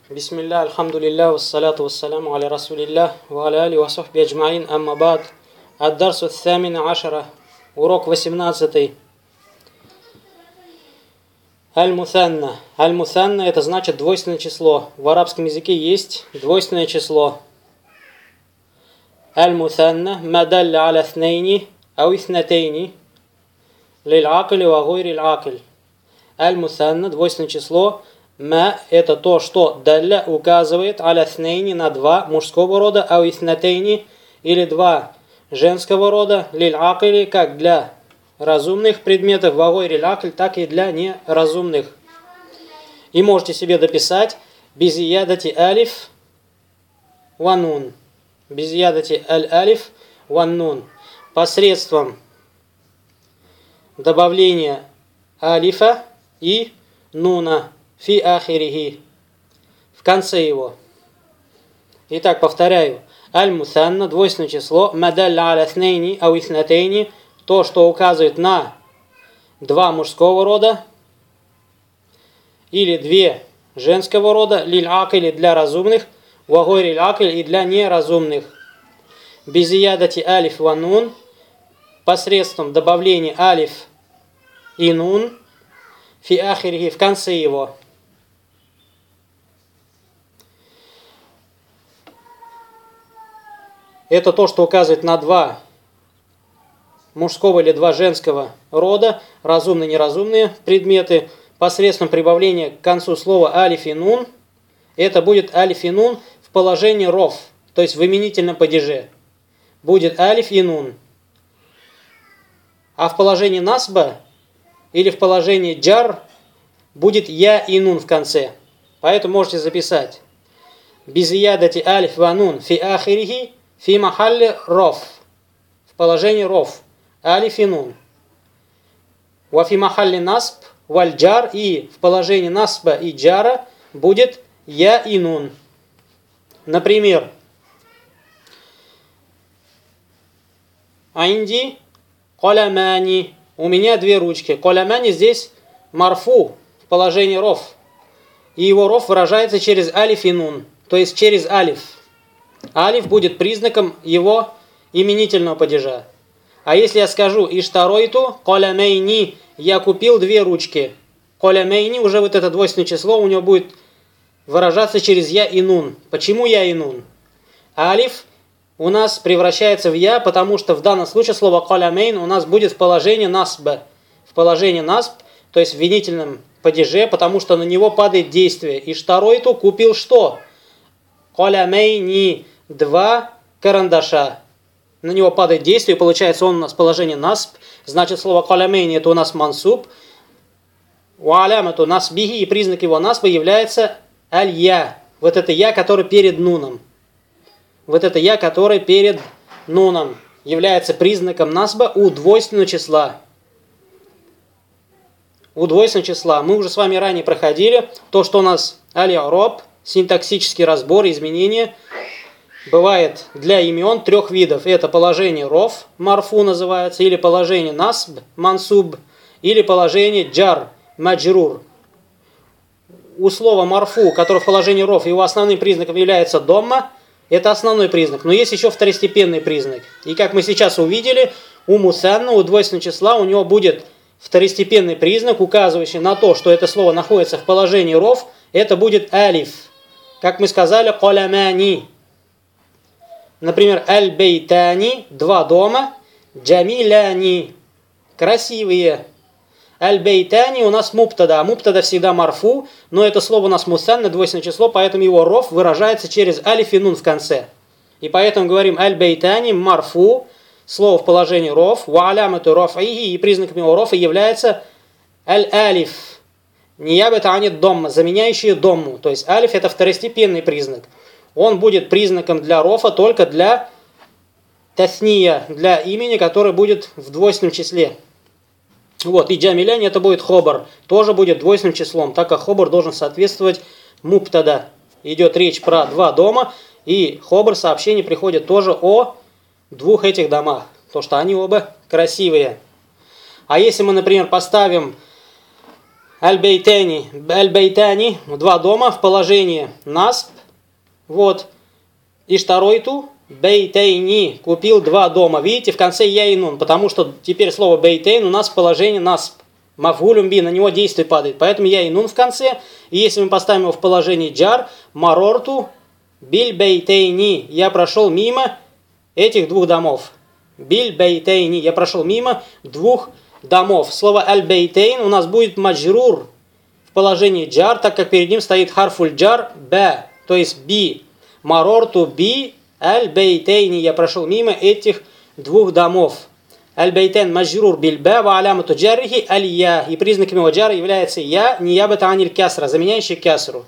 Бисмилля, альхамдулилля, вассаляту вассаляму аля расулилля, ва аля али ва сахби аджмаин, амма бад. Ад-дарсу ат-тhamина ашара. Урок 18. Аль-мутанна. Аль-мутанна это значит двойственное число. В арабском языке есть двойственное число. Аль-мутанна мадалля аля тhnейни ау итhnатейни лиль-акли ва гойриль-акль. Аль-мутанна двойственное число. Ма это то, что далля указывает аля тhnейни на два мужского рода, ау итhnатейни или два женского рода, лиль-акли как для разумных предметов, ва гойриль-акль так и для неразумных. И можете себе дописать безиядати алиф ванун. Безиядати аль-алиф ваннун. Посредством добавления алифа и нуна фи ахирихи, в конце его. Итак, повторяю. Аль-мутанна, двойственное число, мадалля аля тhnейни ау итhnатейни, то, что указывает на два мужского рода или две женского рода, лиль-акли для разумных, ва гойриль-акль и для неразумных. Безиядати алиф ва нун, посредством добавления алиф и нун, фи ахирихи, в конце его. Это то, что указывает на два мужского или два женского рода, разумные и неразумные предметы, посредством прибавления к концу слова алиф и нун. Это будет алиф и нун в положении роф, то есть в именительном падеже. Будет алиф и нун. А в положении насба или в положении джар будет я и нун в конце. Поэтому можете записать безиядати алиф ва нун фи ахирихи фи махалли роф, в положении роф, алиф и нун. Ва фи махалли насб валь джар, и в положении насба и джара будет я и нун. Например, Аинди колямани, у меня две ручки. Колямани здесь марфу в положении роф. И его роф выражается через алиф и нун, то есть через алиф. Алиф будет признаком его именительного падежа. А если я скажу иштаройту колямейни, я купил две ручки. Колямейни, уже вот это двойственное число, у него будет выражаться через я и нун. Почему я и нун? Алиф у нас превращается в я, потому что в данном случае слово колямейн у нас будет в положении насба. В положении насб, то есть в винительном падеже, потому что на него падает действие. Иштаройту купил что? Колямейни, два карандаша. На него падает действие, и получается он у нас положение насб. Значит, слово колямейни это у нас мансуб. Уалям это насбихи, и признак его насба является аль-я. Вот это я, который перед нуном. Вот это я, который перед нуном является признаком насба у двойственного числа. У двойственного числа. Мы уже с вами ранее проходили то, что у нас аль-роб, синтаксический разбор, изменения. Бывает для имен трех видов. Это положение роф, марфу называется, или положение насб, мансуб, или положение джар, маджрур. У слова марфу, которое в положении роф, его основным признаком является домма, это основной признак. Но есть еще второстепенный признак. И как мы сейчас увидели, у мусанна, у двойственного числа, у него будет второстепенный признак, указывающий на то, что это слово находится в положении роф, это будет алиф. Как мы сказали, колямани. Например, аль-бейтани, два дома, джамиляни, красивые. Аль-бейтани у нас муптада, а муптада всегда марфу, но это слово у нас мусанна, двойственное число, поэтому его роф выражается через алиф и нун в конце. И поэтому говорим аль-бейтани марфу, слово в положении роф, ва алямату рофихи, и признаком его рофа является аль-алиф, ниябата анит домма, заменяющие домму. То есть алиф это второстепенный признак. Он будет признаком для рофа только для тасния, для имени, которое будет в двойственном числе. Вот, и джамиляни это будет хобар, тоже будет двойственным числом, так как хобар должен соответствовать муптада. Идет речь про два дома, и хобар сообщение приходит тоже о двух этих домах, то что они оба красивые. А если мы, например, поставим Аль-бейтани, два дома в положении насб. Вот. Иштарайту бейтейни, купил два дома. Видите, в конце я и нун, потому что теперь слово бейтейн у нас в положении насб. Мафгулюм би, на него действие падает. Поэтому я и нун в конце. И если мы поставим его в положении джар, марорту биль бейтейни, я прошел мимо этих двух домов. Биль бейтейни, я прошел мимо двух домов. Слово аль-бейтейн у нас будет маджрур в положении джар, так как перед ним стоит харфуль джар б, то есть би. Марорту би аль-бейтейни, я прошел мимо этих двух домов. Аль-бейтейн маджрур биль б ва алямату джаррихи аль-я. И признаком его джара является я, ниябата аниль кясра, заменяющий кясру.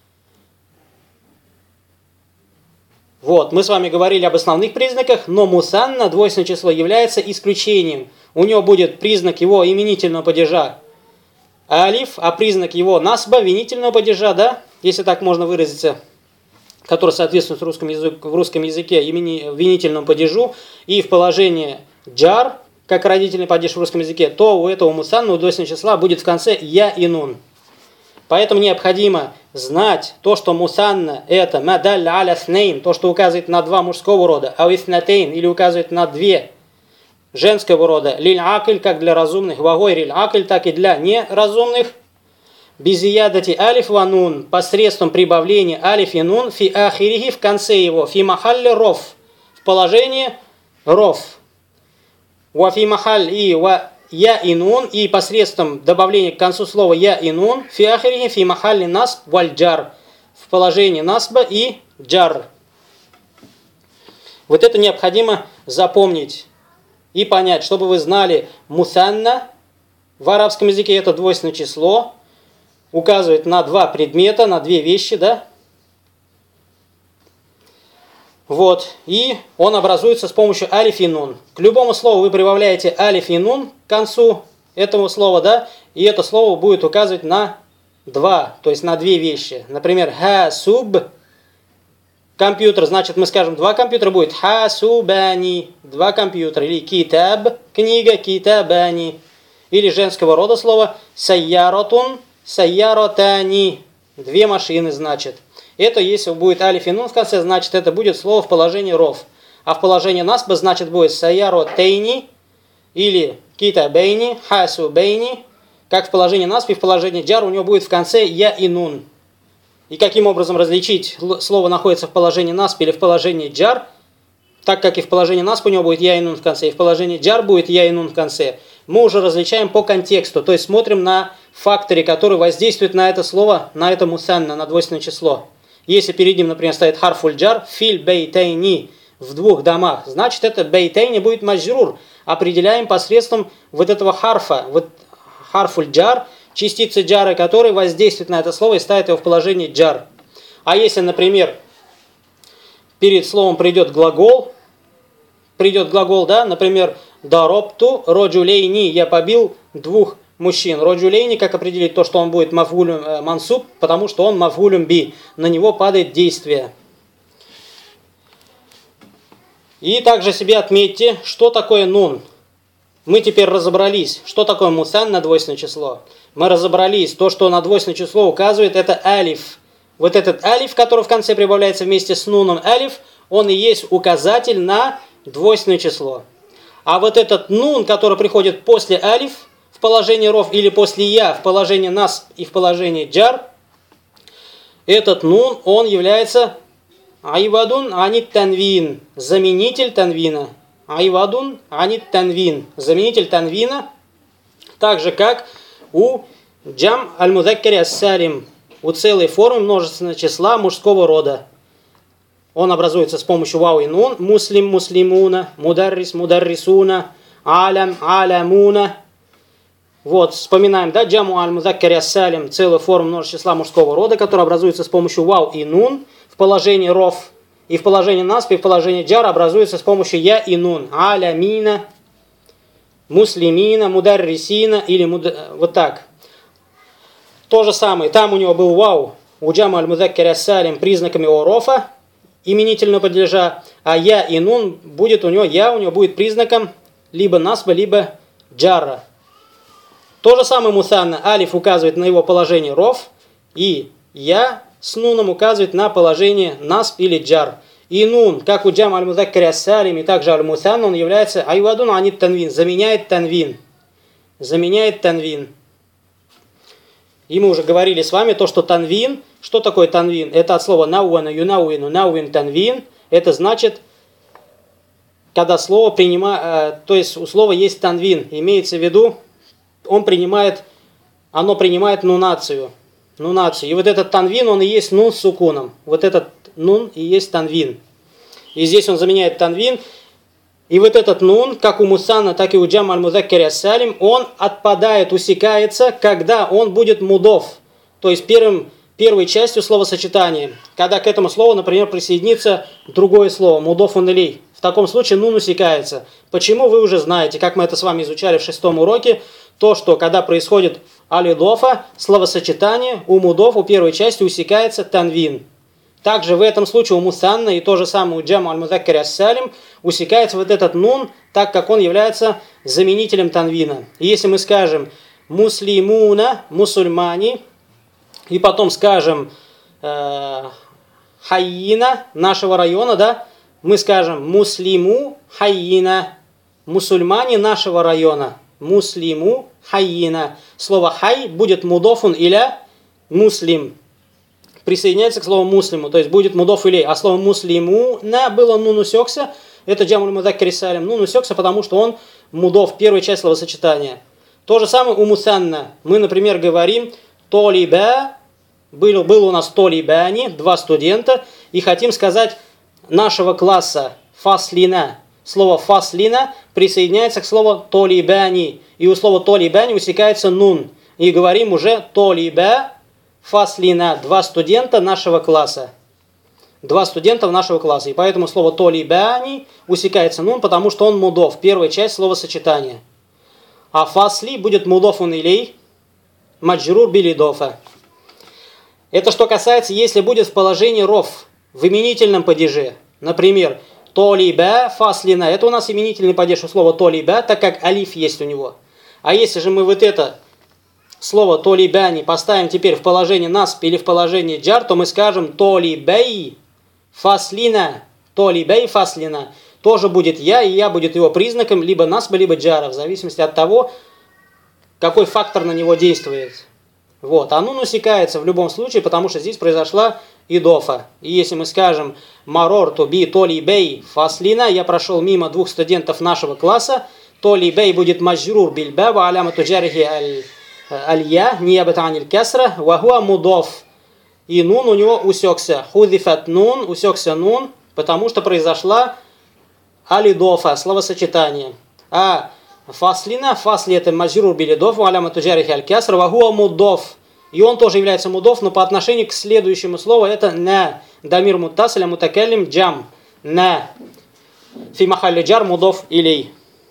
Вот, мы с вами говорили об основных признаках, но мусанна, двойственное число, является исключением. У него будет признак его именительного падежа алиф, а признак его насба, винительного падежа, да, если так можно выразиться, который соответствует в русском языке винительному падежу, и в положении джар, как родительный падеж в русском языке, то у этого мусанна, у двойственного числа, будет в конце я и нун. Поэтому необходимо знать то, что мусанна это мадаль аля снейн, то, что указывает на два мужского рода, ау иснатейн, или указывает на две женского рода, лиль акль, как для разумных, вагой риль акль, так и для неразумных, безиядати алиф ва нун, посредством прибавления алиф и нун, фи ахирихи, в конце его, фи махалли роф, в положении роф, ва фи махаль и ва я и нун, и посредством добавления к концу слова я и нун, фи ахирихи, фи махалли насб валь джар, в положении насба и джар. Вот это необходимо запомнить и понять, чтобы вы знали, мусанна в арабском языке это двойственное число, указывает на два предмета, на две вещи, да? Вот, и он образуется с помощью алиф и нун. К любому слову вы прибавляете алиф и нун к концу этого слова, да? И это слово будет указывать на два, то есть на две вещи. Например, хасуб, компьютер, значит мы скажем два компьютера, будет хасубани, два компьютера. Или китаб, книга, китабани. Или женского рода слово сайяратун, сайяратани, две машины, значит. Это если будет алиф и нун в конце, значит это будет слово в положении ров. А в положении насба, значит будет сайяратейни или китабейни, хасубейни. Как в положении насб и в положении джар у него будет в конце я и нун. И каким образом различить, слово находится в положении насб или в положении джар, так как и в положении насб у него будет я и нун в конце, и в положении джар будет я и нун в конце, мы уже различаем по контексту, то есть смотрим на факторы, которые воздействуют на это слово, на это мусанна, на двойственное число. Если перед ним, например, стоит харфуль джар, филь бейтейни, в двух домах, значит это бейтейни будет маджрур. Определяем посредством вот этого харфа, вот харфуль джар, частицы джара, которые воздействуют на это слово и ставят его в положение джар. А если, например, перед словом придет глагол, да, например, даропту роджулейни, я побил двух мужчин. Роджулейни, как определить то, что он будет мафгулюм мансуб, потому что он мафгулюм би, на него падает действие. И также себе отметьте, что такое нун. Мы теперь разобрались, что такое мусанна, двойственное число. Мы разобрались, то, что на двойственное число указывает, это алиф. Вот этот алиф, который в конце прибавляется вместе с нуном алиф, он и есть указатель на двойственное число. А вот этот нун, который приходит после алиф, в положении ров, или после я, в положении нас и в положении джар, этот нун, он является айвадун анит танвин, заменитель танвина. Айвадун анит танвин, заменитель танвина, так же как у джам аль-мудаккари ас-салим, у целой формы множественного числа мужского рода. Он образуется с помощью вау и нун, муслим муслимуна, мударрис мударрисуна, алям алямуна. Вот, вспоминаем, да, джаму аль-мудаккари ас-салим, целую форму множественного числа мужского рода, которая образуется с помощью вау и нун в положении ров, и в положении насб, и в положении джар образуется с помощью я и нун. Алямина, муслимина, мударрисина, или вот так. То же самое, там у него был вау, у джаму аль-мудаккари ас-салим признаками орофа, именительного падежа, а я и нун будет у него, я у него будет признаком либо насба, либо джара. То же самое мусанна. Алиф указывает на его положение роф, и я с нуном указывает на положение насб или джар. И нун, как у джам аль-мудаккари ас-салим, и также аль-мусанна, он является айвадун анит танвин, заменяет танвин. Заменяет танвин. И мы уже говорили с вами то, что танвин, что такое танвин? Это от слова науана юнауину, науин танвин. Это значит, когда слово принимает, то есть у слова есть танвин, имеется в виду, оно принимает нунацию. И вот этот танвин, он и есть нун с сукуном. Вот этот нун и есть танвин. И здесь он заменяет танвин. И вот этот нун, как у мусанна, так и у джам аль-мудаккари ас-салим, он отпадает, усекается, когда он будет мудов. То есть первой частью словосочетания. Когда к этому слову, например, присоединится другое слово, мудофун илей. В таком случае нун усекается. Почему, вы уже знаете, как мы это с вами изучали в 6 уроке, то, что когда происходит алидофа, словосочетание у мудов, у первой части усекается танвин. Также в этом случае у мусанна и то же самое у джам аль-мудаккари ас-салим усекается вот этот нун, так как он является заменителем танвина. И если мы скажем муслимуна, мусульмане, и потом скажем хайина нашего района, да, мы скажем муслиму хайина, мусульмане нашего района, муслиму хайина. Слово хай будет мудофун иля муслим. Присоединяется к слову муслиму, то есть будет мудоф илей. А слово муслиму на было нун усекся, это джам аль-мудаккари ас-салим. Нун усекся, потому что он мудов, первая часть словосочетания. То же самое у мусанна. Мы, например, говорим толиба, был у нас толибани, 2 студента, и хотим сказать нашего класса фаслина. Слово фаслина присоединяется к слову толибани, и у слова толибани усекается нун. И говорим уже толиба фаслина, 2 студента нашего класса. 2 студента нашего класса. И поэтому слово толибани усекается нун, потому что он мудов, первая часть словосочетания. А фасли будет мудофун илей, маджрур билидофа. Это что касается, если будет в положении роф, в именительном падеже. Например, толиба фаслина. Это у нас именительный падеж у слова толиба, так как алиф есть у него. А если же мы вот это слово толибани поставим теперь в положение насб или в положение джар, то мы скажем толибей фаслина. Толибей фаслина. Тоже будет я, и я будет его признаком либо насба, либо джара, в зависимости от того, какой фактор на него действует. Вот. А нун усекается в любом случае, потому что здесь произошла идофа. И если мы скажем марор туби толибей фаслина, я прошел мимо 2 студентов нашего класса, толибей будет маджрур бильбаба аляма туджарихи аль-я, ниябата аниль касра, вахуа мудов. И нун у него усекся. Худифат нун, усекся нун, потому что произошла алидофа, словосочетание. А фаслина, фасли это маджрур билидов, аляма туджарихи аль-касра, вахуа мудов. И он тоже является мудов, но по отношению к следующему слову это на. Дамир муттасиля мутакаллим джам. На. Фи махалли джар мудов илей.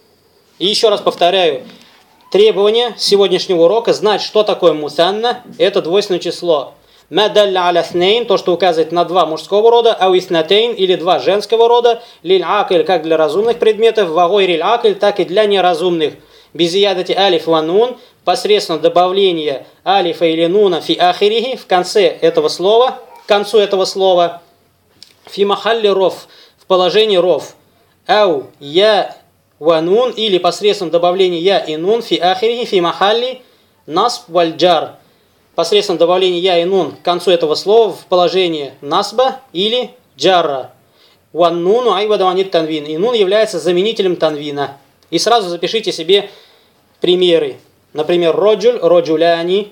И еще раз повторяю. Требование сегодняшнего урока знать, что такое мусанна. Это двойственное число. Мадалля аля снейн, то, что указывает на 2 мужского рода, ау иснатейн, или 2 женского рода, лиль акиль, как для разумных предметов, вагой риль акиль, так и для неразумных. Без ядати алиф ва нун, посредством добавления алифа или нуна фи ахирихи, в конце этого слова, к концу этого слова, фи махалли ров, в положении ров, ау я ва нун, или посредством добавления я и нун фи ахирихи, фи махалли насб валь джар, посредством добавления я и нун к концу этого слова в положении насба или джарра. Ван нуну айваду анит танвин. И нун является заменителем танвина. И сразу запишите себе примеры. Например, роджуль, роджуляни.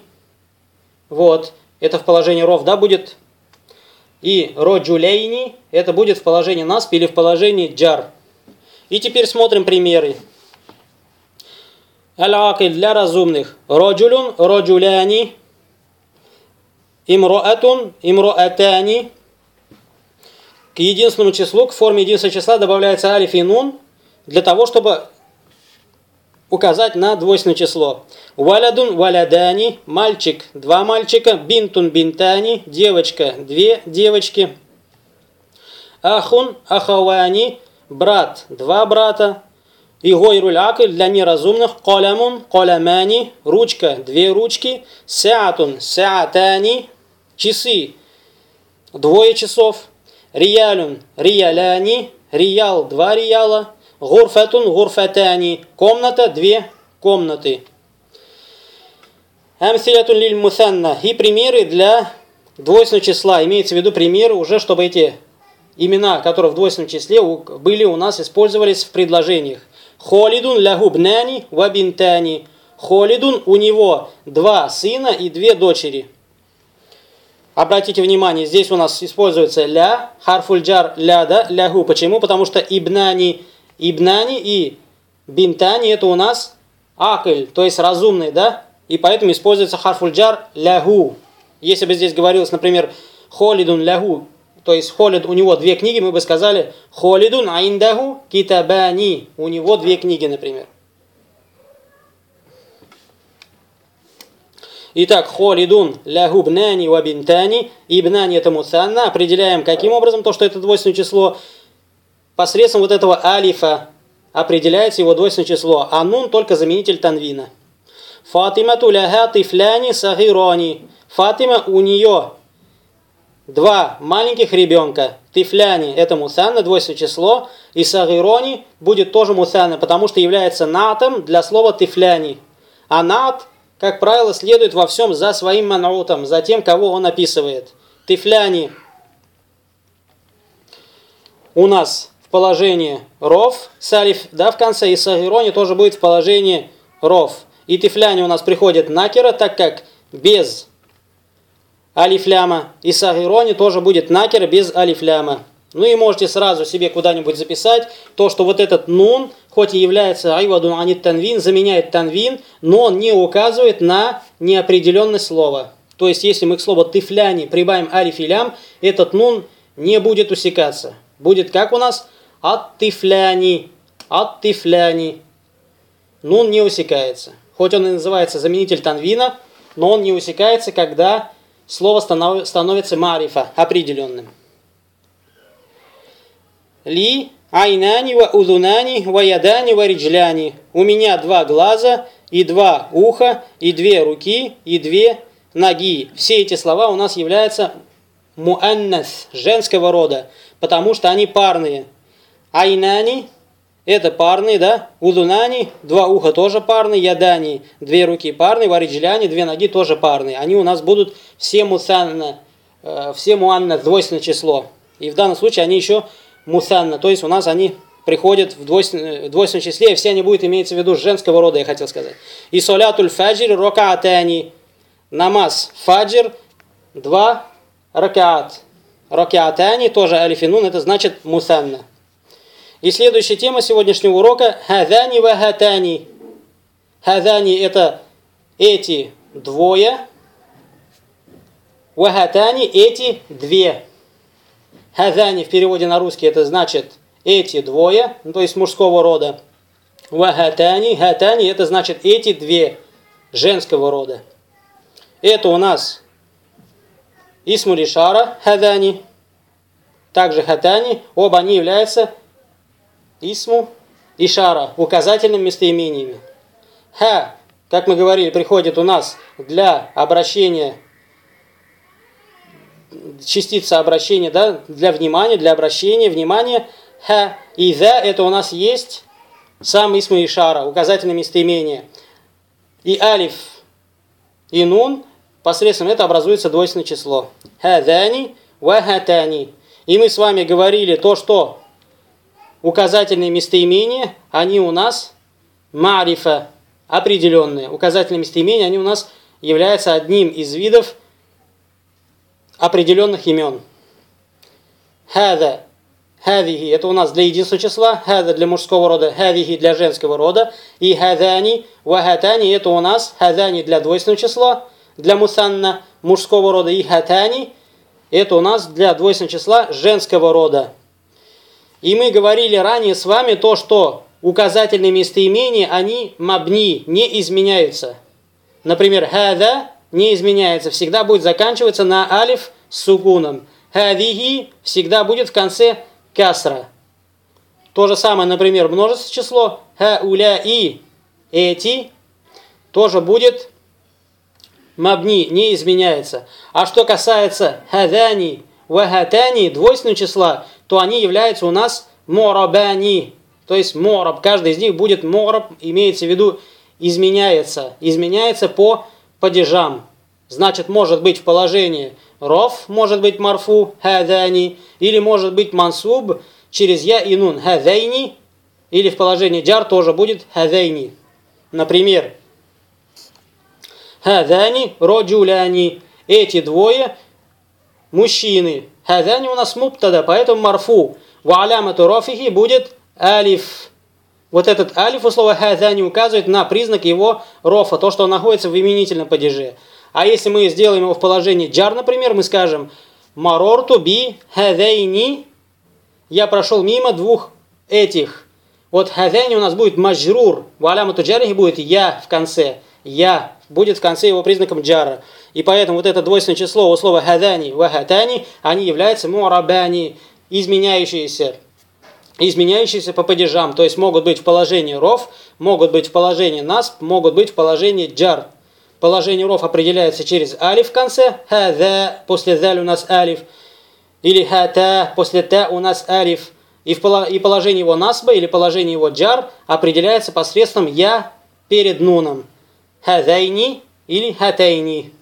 Вот. Это в положении ров, да, будет. И роджуляйни. Это будет в положении насб или в положении джар. И теперь смотрим примеры. Аль-акиль для разумных. Роджулюн, роджуляни. Имроатун, имроатани. К единственному числу, к форме единственного числа добавляется алиф и нун, для того, чтобы указать на двойственное число. Валядун, валядани, мальчик, 2 мальчика, бинтун, бинтани, девочка, 2 девочки. Ахун, ахавани, брат, 2 брата. И гойруль акль для неразумных. Колямун, колямани, ручка, две ручки. Саатун, саатани, часы, двое часов. Риялюн, рияляни, риял, два рияла. Гурфатун, гурфатани, комната, две комнаты. Амсилятун лиль мусанна. И примеры для двойственного числа. Имеется в виду примеры уже, чтобы эти имена, которые в двойственном числе были у нас, использовались в предложениях. Холидун лягубнани вабинтани. Холидун, у него два сына и две дочери. Обратите внимание, здесь у нас используется ля, харфульджар ля, да, лягу. Почему? Потому что ибнани и бинтани это у нас акль, то есть разумный, да? И поэтому используется харфульджар лягу. Если бы здесь говорилось, например, холидун лягу, то есть холид, у него две книги, мы бы сказали холидун айндаху китабани, у него две книги, например. Итак, холидун лягубнани вабинтани, ибнани это мусанна. Определяем каким образом то, что это двойственное число. Посредством вот этого алифа определяется его двойственное число, а нун только заменитель танвина. Фатимату ляха тифляни сагирани. Фатима, у нее два маленьких ребенка. Тифляни это мусанна, двойственное число. И сагирони будет тоже мусанна, потому что является натом для слова тифляни. А нат, как правило, следует во всем за своим манаутом, за тем, кого он описывает. Тифляни у нас в положении ров, салиф, да, в конце, и сагирони тоже будет в положении ров. И тифляни у нас приходит накера, так как без алифляма, и сагирони тоже будет накера без алифляма. Ну и можете сразу себе куда-нибудь записать то, что вот этот нун, хоть и является айвадун анит танвин, заменяет танвин, но он не указывает на неопределенность слова. То есть, если мы к слову тифляни прибавим алиф и лям, этот нун не будет усекаться. Будет как у нас? Ат-тифляни. Ат-тифляни. Нун не усекается. Хоть он и называется заменитель танвина, но он не усекается, когда слово становится марифа, определенным. Ли айнани ва удунани ва ядани ва риджляни. У меня два глаза и два уха, и две руки, и две ноги. Все эти слова у нас являются муаннас, женского рода, потому что они парные. Айнани это парные, да? Удунани, два уха тоже парные, ядани, две руки парные, ва риджляни, две ноги тоже парные. Они у нас будут все муаннас, двойственное число. И в данном случае они еще мусанна, то есть у нас они приходят в двойственном числе, и все они будут иметься в виду женского рода, я хотел сказать. И солятуль фаджир рокаатани. Намаз фаджир, два ракаат. Ракаатани, тоже алифинун, это значит мусанна. И следующая тема сегодняшнего урока хадани ва хатани. Хадани это эти двое, ва хатани эти две. Хадани в переводе на русский это значит эти двое, то есть мужского рода. Ва хатани, хатани это значит эти две женского рода. Это у нас исмуль ишара хадани, также хатани, оба они являются исму ишара, указательными местоимениями. Ха, как мы говорили, приходит у нас для обращения, частица обращения, да, для внимания, для обращения, внимания. Ха и за это у нас есть сам исму ишара, указательное местоимение. И алиф и нун, посредством этого образуется двойственное число. Хадани ва хатани. И мы с вами говорили то, что указательные местоимения, они у нас марифа, определенные. Указательные местоимения, они у нас являются одним из видов определенных имен. Хада, хадихи, это у нас для единственного числа, хада для мужского рода, хадихи для женского рода, и хадани, вахатани, это у нас хадани для двойственного числа, для мусанна мужского рода, и хатани, это у нас для двойственного числа женского рода. И мы говорили ранее с вами то, что указательные местоимения, они мабни, не изменяются. Например, хада не изменяется, всегда будет заканчиваться на алиф с сукуном. Хадихи всегда будет в конце касра. То же самое, например, множественное число хауляи, эти, тоже будет мабни, не изменяется. А что касается хадани, вахатани, двойственного числа, то они являются у нас морабани. То есть мораб, каждый из них будет мораб, имеется в виду изменяется. Изменяется по падежам. Значит, может быть в положении роф, может быть марфу, хадани, или может быть мансуб через я и нун, хадайни, или в положении джар тоже будет хадайни. Например, хадани роджуляни, эти двое мужчины. Хадани у нас мубтада, поэтому марфу. Ва алямату рофихи будет алиф. Вот этот алиф у слова хадани указывает на признак его рофа, то, что он находится в именительном падеже. А если мы сделаем его в положении джар, например, мы скажем марорту би хадайни, я прошел мимо двух этих. Вот хадайни у нас будет маджрур, ва алямату джарихи будет я в конце. Я будет в конце его признаком джара. И поэтому вот это двойственное число у слова хадани, вахатани, они являются муарабани, изменяющиеся по падежам. То есть могут быть в положении роф, могут быть в положении насб, могут быть в положении джар. Положение роф определяется через алиф в конце, хада, после заль у нас алиф, или хата, после та у нас алиф. И положение его насба или положение его джар определяется посредством я перед нуном. Хадайни или хатайни.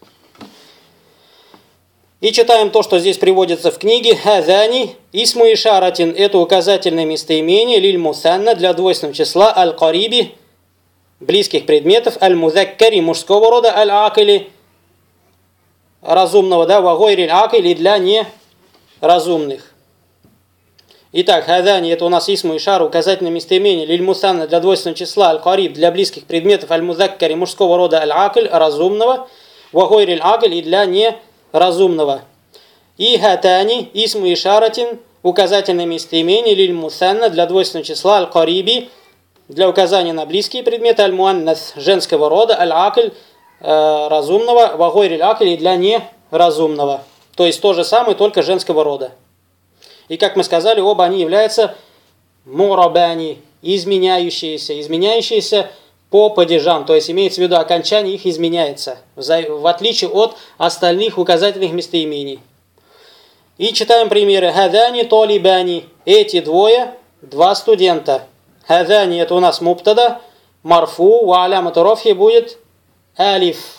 И читаем то, что здесь приводится в книге. Хадани исму ишаратин. Это указательное местоимение лиль мусанна для двойственного числа аль-кариби, близких предметов, аль-музаккари, мужского рода, аль-акили, разумного, да, вагойриль акили, для неразумных. Итак, хадани это у нас исму ишара, указательное местоимение лиль мусанна для двойственного числа аль-кариб, для близких предметов, аль-музаккари, мужского рода, аль-акиль, разумного, вагойриль акили, для неразумного. И хатани исму ишаратин, указательное местоимение лиль мусанна для двойственного числа аль-кариби, для указания на близкие предметы, аль-муаннас, женского рода, аль-акиль, разумного, вагойриль акили, для неразумного. То есть то же самое, только женского рода. И как мы сказали, оба они являются мурабани, изменяющиеся по падежам. То есть имеется в виду окончание их изменяется, в отличие от остальных указательных местоимений. И читаем примеры. Хадани толибани. Эти двое, два студента. Хадани это у нас мубтада, марфу, ва алямату рофхи будет алиф.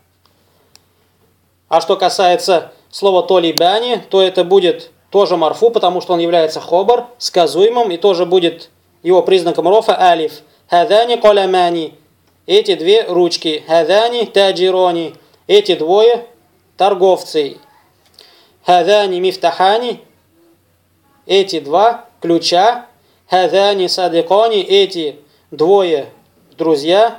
А что касается слова толибани, то это будет тоже марфу, потому что он является хобар, сказуемым, и тоже будет его признаком рофа алиф. Хадани колямани. Эти две ручки. Хадани таджирони. Эти двое торговцы. Хадани мифтахани. Эти два ключа. Хадани садикони. Эти двое друзья.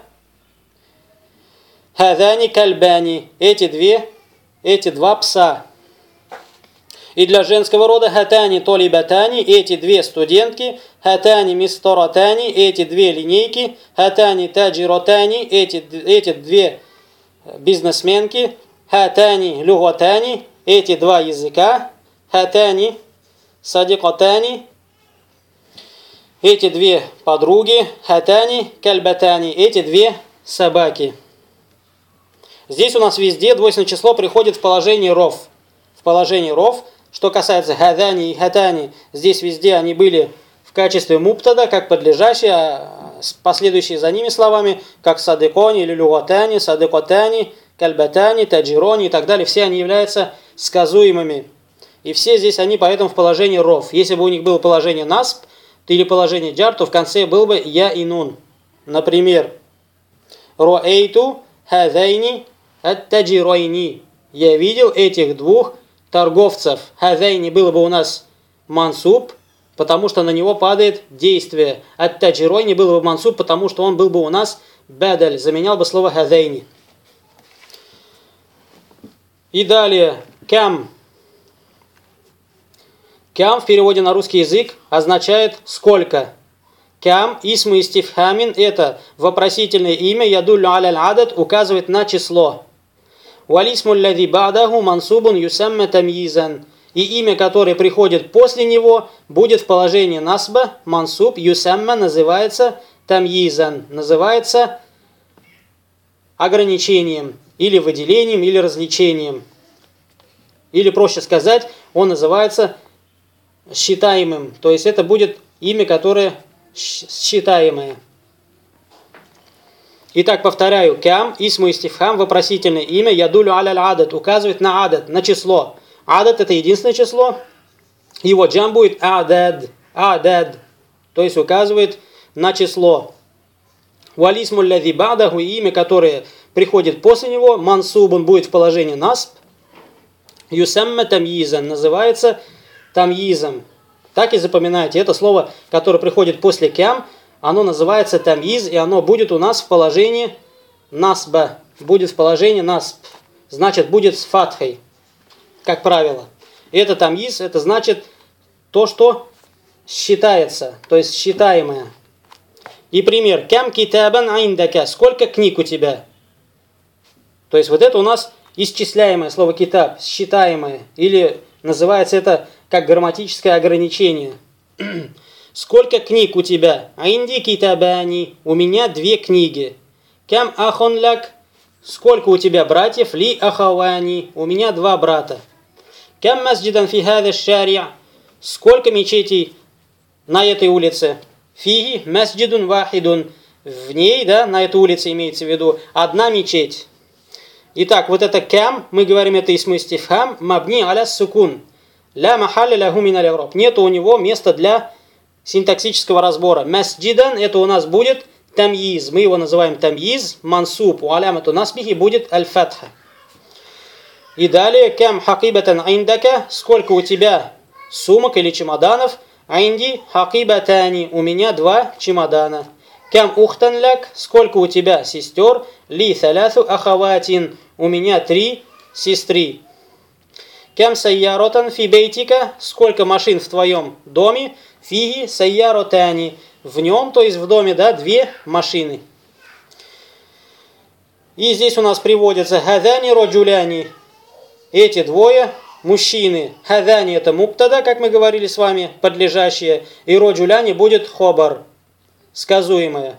Хадани кальбани. Эти два пса. И для женского рода хатани толибатани, эти две студентки, хатани мисторатани, эти две линейки, хатани таджиротани, эти две бизнесменки, хатани люготани, эти два языка, хатани садикотани, эти две подруги, хатани кальбатани, эти две собаки. Здесь у нас везде двойственное число приходит в положение ров. В положении ров. Что касается хадани и хатани, здесь везде они были в качестве мубтада, как подлежащие, а последующие за ними словами, как садыкони или люгатани, садыкотани, кальбатани, таджирони и так далее. Все они являются сказуемыми. И все здесь они поэтому в положении ров. Если бы у них было положение насб или положение джар, то в конце был бы я и нун. Например, роэйту хадайни ат-таджиройни. Я видел этих двух торговцев. Хазайни было бы у нас мансуб, потому что на него падает действие. Ат-таджиройни было бы мансуб, потому что он был бы у нас бадаль, заменял бы слово хазайни. И далее, кям. Кям в переводе на русский язык означает сколько. Кям исму истифхамин, это вопросительное имя, ядуллю аляль адад, указывает на число. Валисму лади ба'даху мансубун юсамма тамйизан. И имя, которое приходит после него, будет в положении насба, мансуб, юсамма называется тамйизан называется ограничением, или выделением, или развлечением. Или, проще сказать, он называется считаемым. То есть это будет имя, которое считаемое. Итак, повторяю. Кям, исму истифхам, вопросительное имя, ядулю аляль адад, указывает на адад, на число. Адад — это единственное число. Его джам будет адад, адад, то есть указывает на число. Валисму ладзи бадаху, имя, которое приходит после него, мансубун, будет в положении насб. Юсамма тамйизан, называется тамйизом. Так и запоминайте. Это слово, которое приходит после кям, оно называется тамйиз, и оно будет у нас в положении насба. Будет в положении насб. Значит, будет с фатхой, как правило. И это тамйиз, это значит то, что считается, то есть считаемое. И пример. Кям китабан айндака. Сколько книг у тебя? То есть вот это у нас исчисляемое слово китаб, считаемое. Или называется это как грамматическое ограничение. Сколько книг у тебя? Айнди китабани. У меня 2 книги. Кям ахон ляк. Сколько у тебя братьев? Ли ахавани. У меня 2 брата. Кям масджидан фи хада шария. Сколько мечетей на этой улице? Фиги масджидун вахидун. В ней, да, на этой улице имеется в виду 1 мечеть. Итак, вот это кям, мы говорим, это исму истифхам, мабни аля сукун. Ля махалля лягу миналь авроб. Нету у него места для синтаксического разбора. Масджидан, это у нас будет тамйиз. Мы его называем тамйиз. Мансуб, у алямату насбихи будет аль-фатха. И далее, кям хакибатан айндака. Сколько у тебя сумок или чемоданов? Айнди хакибатани. У меня 2 чемодана. Кям ухтан ляк. Сколько у тебя сестер? Ли салясу ахаватин. У меня 3 сестры. Кям сайяротан фи бейтика. Сколько машин в твоем доме? Фиги сайяротани. В нем, то есть в доме, да, 2 машины. И здесь у нас приводится хадани роджуляни. Эти 2 мужчины. Хадани — это муптада, как мы говорили с вами, подлежащее. И роджуляни будет хобар, сказуемое.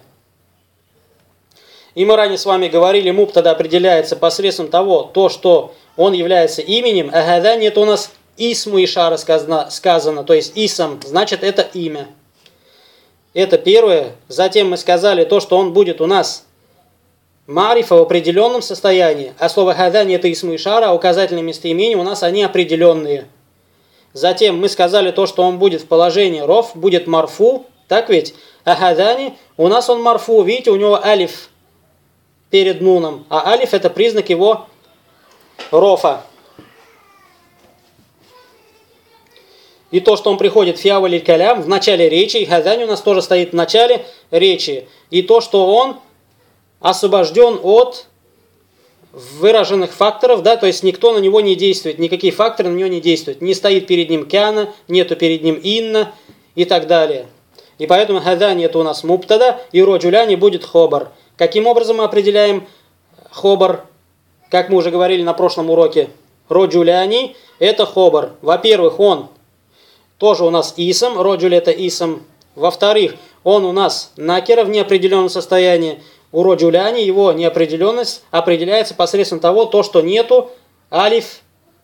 И мы ранее с вами говорили, муптада определяется посредством того, что он является именем, а хадани — это у нас исму ишара сказано, то есть исам, значит это имя. Это первое. Затем мы сказали то, что он будет у нас марифа в определенном состоянии, а слово хадани — это исму ишара, а указательные местоимения у нас они определенные. Затем мы сказали то, что он будет в положении роф, будет марфу, так ведь? А хадани у нас он марфу, видите, у него алиф перед нуном, а алиф — это признак его рофа. И то, что он приходит в яу или калям в начале речи, и хадани у нас тоже стоит в начале речи. И то, что он освобожден от выраженных факторов, да, то есть никто на него не действует, никакие факторы на него не действуют. Не стоит перед ним кяна, нету перед ним инна и так далее. И поэтому хадани — это у нас муптада, и роджуляни будет хобар. Каким образом мы определяем хобар? Как мы уже говорили на прошлом уроке, роджуляни — это хобар. Во-первых, он тоже у нас исам, роджуль — это исам. Во-вторых, он у нас накера в неопределенном состоянии. У роджуляни его неопределенность определяется посредством того, что нету алиф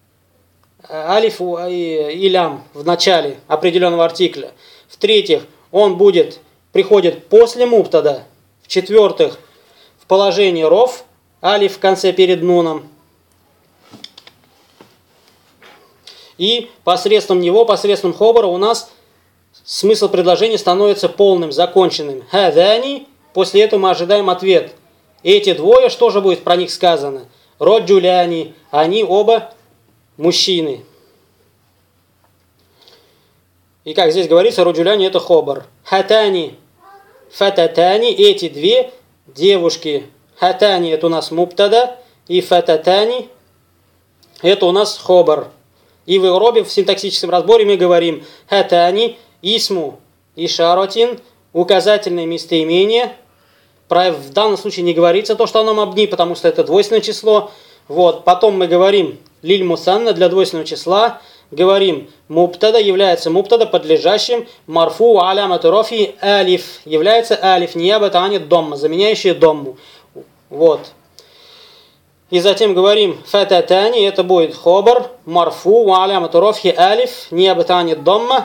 и лям в начале определенного артикля. В-третьих, он приходит после муптада. В-четвертых, в положении роф, алиф в конце перед нуном. И посредством него, посредством хобара у нас смысл предложения становится полным, законченным. Хадани, после этого мы ожидаем ответ. Эти 2, что же будет про них сказано? Роджуляни, они оба мужчины. И как здесь говорится, роджуляни — это хобар. Хатани, фататани, эти 2 девушки. Хатани — это у нас муптада, и фататани — это у нас хобар. И в иробе, в синтаксическом разборе мы говорим хатани, исму, ишаротин, указательное местоимение. В данном случае не говорится то, что оно мабни, потому что это двойственное число. Вот. Потом мы говорим лиль мусанна для двойственного числа. говорим, мубтада является мубтада подлежащим, марфу алямату рофи алиф, является алиф, ниябата ани домма, заменяющий домму. Вот. И затем говорим фататани, это будет хобар, марфу алямату рофи алиф, ниябата ани домма,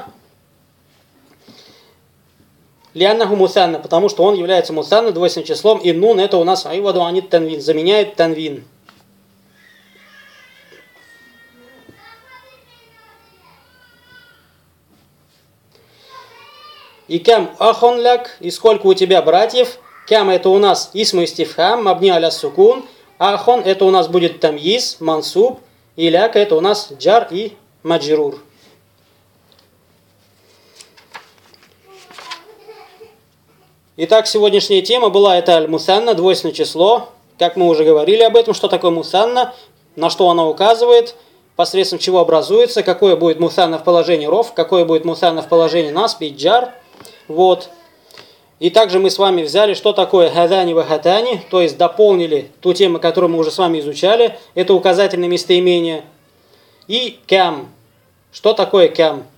лианнаху мусанна, потому что он является мусанна, двойственным числом, и нун это у нас айваду ани танвин, заменяет танвин. И кям ахон ляк, и сколько у тебя братьев. Кям это у нас исму истифхам, мабни аля сукун. Ахон это у нас будет тамйиз, мансуб. И ляк это у нас джар и маджрур. Итак, сегодняшняя тема была это аль-мусанна, двойственное число. Как мы уже говорили об этом, что такое мусанна, на что она указывает, посредством чего образуется, какое будет мусанна в положении роф, какое будет мусанна в положении насб и джар. Вот. И также мы с вами взяли, что такое хадани ва хатани, то есть дополнили ту тему, которую мы уже с вами изучали. Это указательное местоимение. И кям. Что такое кям?